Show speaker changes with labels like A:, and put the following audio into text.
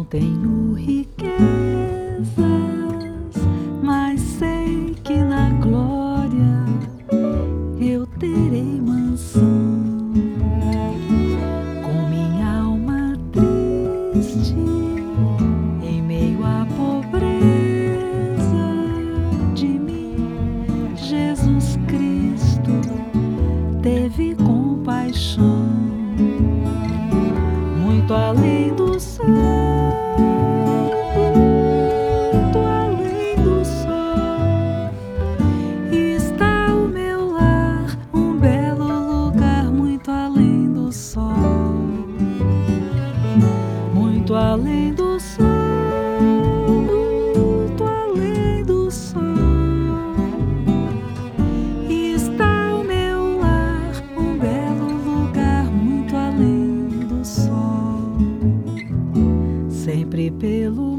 A: tenho riquezas, mas sei que na glória eu terei mansão. Com minha alma triste, em meio à pobreza de mim, Jesus Cristo teve compaixão. Muito além do céu, muito além do sol, está o meu lar, um belo lugar. Muito além do sol, muito além do sol, muito além do sol, está o meu lar, um belo lugar. Muito além do sol, sempre pelo